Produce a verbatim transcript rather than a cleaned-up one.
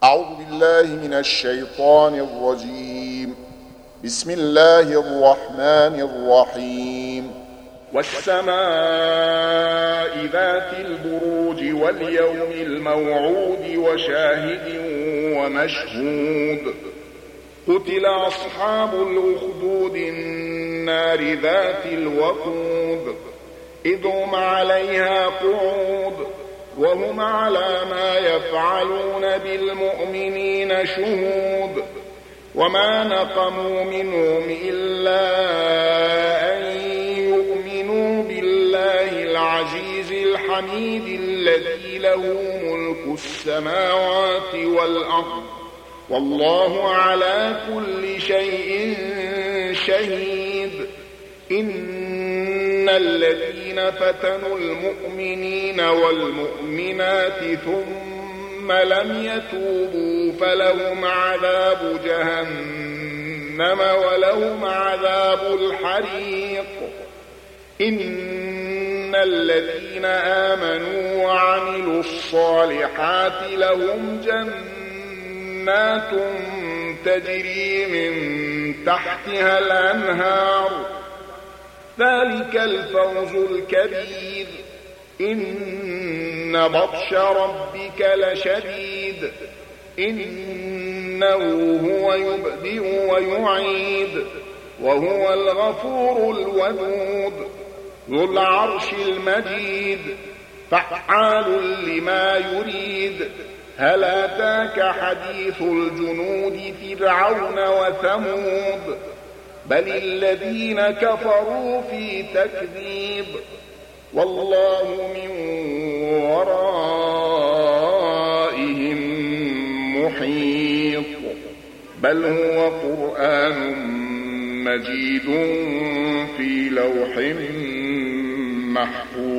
أعوذ بالله من الشيطان الرجيم. بسم الله الرحمن الرحيم. والسماء ذات البروج واليوم الموعود وشاهد ومشهود. قتل أصحاب الأخدود النار ذات الوقود إذ هم عليها قعود وهم على ما يفعلون بالمؤمنين شهود. وما نقموا منهم إلا أن يؤمنوا بالله العزيز الحميد الذي له ملك السماوات والأرض والله على كل شيء شهيد. إن الذين فتنوا المؤمنين والمؤمنات ثم لم يتوبوا فلهم عذاب جهنم ولهم عذاب الحريق. إن الذين آمنوا وعملوا الصالحات لهم جنات تجري من تحتها الأنهار ذلك الفوز الكبير. إن بطش ربك لشديد إنه هو يبدئ ويعيد وهو الغفور الودود ذو العرش المجيد فعال لما يريد. هل أتاك حديث الجنود فرعون وثمود بل الذين كفروا في تكذيب والله من ورائهم محيط. بل هو قرآن مجيد في لوح محفوظ.